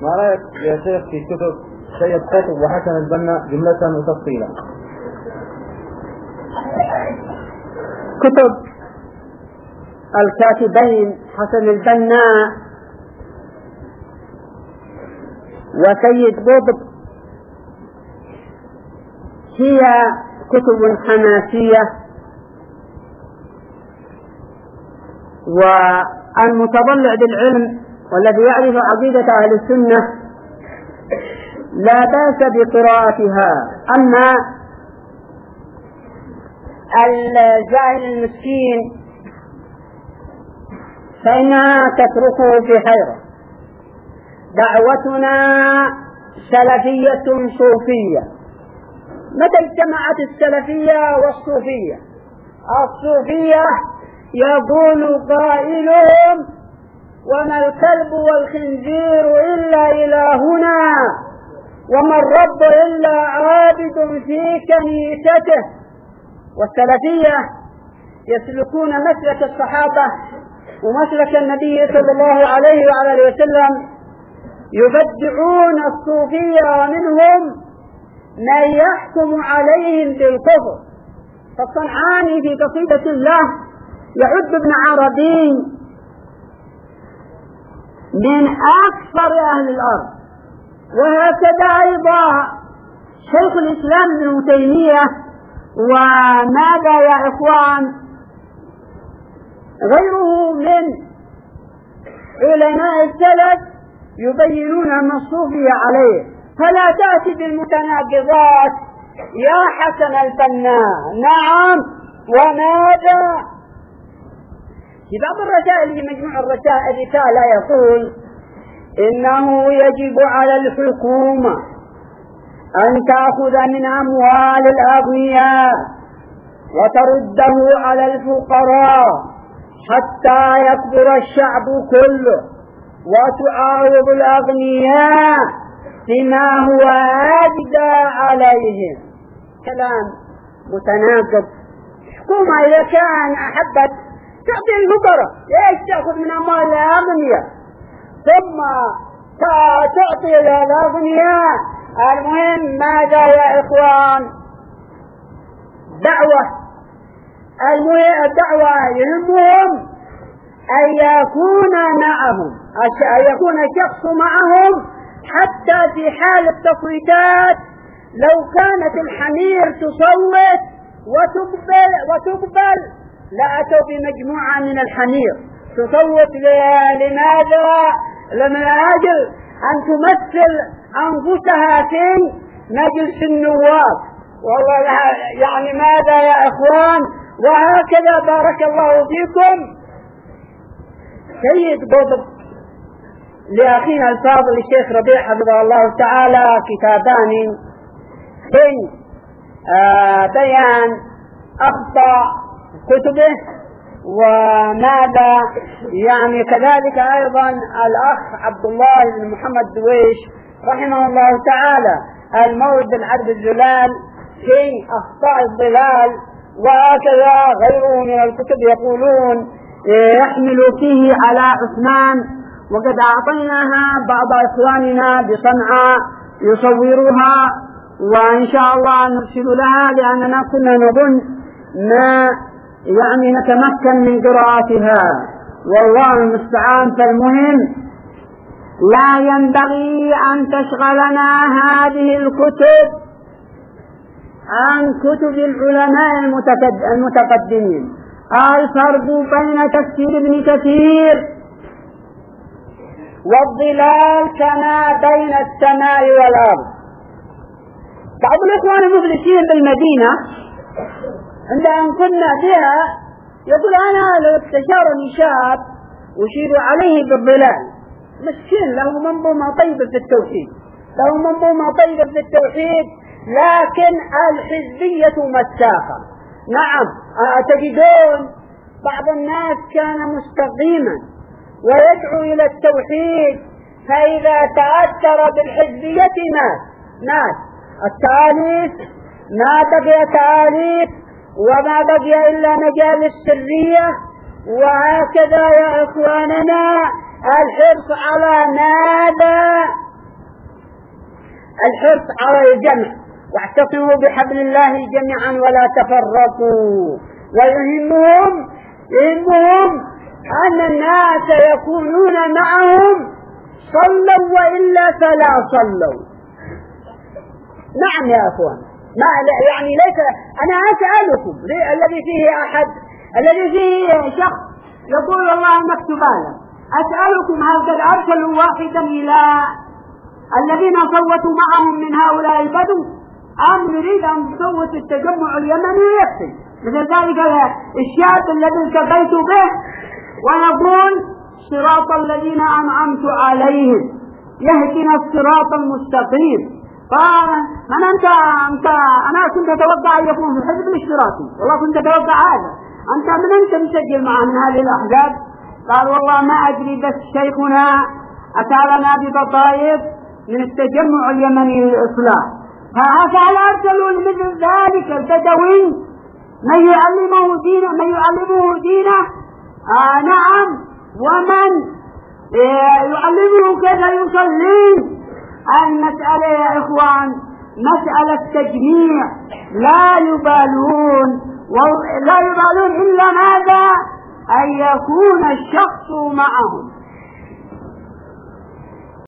ما رأيك يا شيخ في كتب سيد قطب وحسن البنا جملة وتفصيلا؟ كتب الكاتبين حسن البنا وسيد قطب هي كتب حماسية، والمتضلع بالعلم والذي يعرف عقيدة أهل السنة لا بأس بقراءتها. أما الجاهل المسكين فإنها تتركه في حيرة. دعوتنا سلفية صوفية. متى اجتمعت السلفية والصوفية؟ الصوفية يقول قائلهم: وما الكلب والخنزير إلا إلهنا، وما الرب إلا عابد في كنيسته. والسلفية يسلكون مسلك الصحابة ومسلك النبي صلى الله عليه وعلى آله وسلم، يبدعون الصوفية ومنهم من يحكم عليهم بالكفر. فالصنعاني في قصيدة الله يعد ابن عربي من أكثر أهل الأرض، وهكذا أيضا شيخ الإسلام ابن تيمية. وماذا يا إخوان غيره من علماء السلف يبينون أن الصوفية عليه. فلا تأتي بالمتناقضات يا حسن البنا. نعم، وماذا؟ في بعض الرسائل في مجموع الرسائل رسالة يقول: إنه يجب على الحكومة أن تأخذ من أموال الأغنياء وترده على الفقراء حتى يكبر الشعب كله، وتعاوض الأغنياء بما هو أجدى عليهم. كلام متناقض. الحكومة إذا كان أحبت تعطي الفقراء، ليش تأخذ من أموال الأغنياء ثم تعطي الأغنياء؟ المهم ماذا يا إخوان؟ الدعوة يهمهم أن يكون معهم، أن يكون الشخص معهم حتى في حال التصويتات. لو كانت الحمير تصوت وتقبل لأتوا بمجموعة من الحمير تصوت. لماذا؟ من أجل أن تمثل أنفسها في مجلس النواب. والله يعني ماذا يا إخوان؟ وهكذا بارك الله فيكم. سيد قطب لأخينا الفاضل الشيخ ربيع حفظه الله تعالى كتابان في بيان أخطاء كتبه وماذا يعني. كذلك أيضا الأخ عبد الله بن محمد دويش رحمه الله تعالى المورد العبد الزلال في أخطاء الضلال. وهكذا غيره من الكتب يقولون يحمل فيه على عثمان، وقد أعطيناها بعض إخواننا بصنعاء يصورها، وإن شاء الله نرسل لها لأننا كنا نظن ما يعني نتمكن من قراءتها، والله المستعان. فالمهم لا ينبغي أن تشغلنا هذه الكتب عن كتب العلماء المتقدمين. الفرق بين تفسير ابن كثير والضلال كما بين السماء والأرض. بعض الإخوان المفلسين بالمدينة عندما كنا بها يقول: أنا لو استشارني شاب أشير عليه بالضلال. مسكين، له منظومة طيبة في التوحيد، لكن الحزبية مساخة. نعم، تجدون بعض الناس كان مستقيما ويدعو إلى التوحيد، فإذا تأثر بالحزبية مات. التآليف ما بقي تآليف وما بقي إلا مجالس سرية. وهكذا يا إخواننا الحرص على ماذا؟ الحرص على الجمع، واعتصموا بحبل الله جميعا ولا تفرقوا. ويهمهم أن الناس يكونون معهم صلوا وإلا فلا صلوا. نعم يا أخوان، يعني ليس أنا أسألكم الذي فيه شخص يقول والله مكتوب له، أسألكم هل قد أرسلوا واحدا إلى الذين صوتوا معهم من هؤلاء البدو، أم نريد أن نصوت التجمع اليمني يكفي؟ مثل ذلك الشاب الذي التقيت به ويقول صراط الذين أنعمت عليهم يهدنا الصراط المستقيم. قال من أنت أنا كنت أتوقع أن يكون في الحزب الاشتراكي، والله كنت أتوقع هذا، أنت من أنت مسجل معه من هذه الأحزاب؟ قال والله ما أدري، بس شيخنا أتى لنا ببطايق من التجمع اليمني للإصلاح. فهل أرسلوا مثل ذلك البدوي من يعلمه دينه؟ نعم، ومن يعلمه كيف يصلي. المسألة يا إخوان مسألة تجميع، لا يبالون إلا ماذا؟ أن يكون الشخص معهم.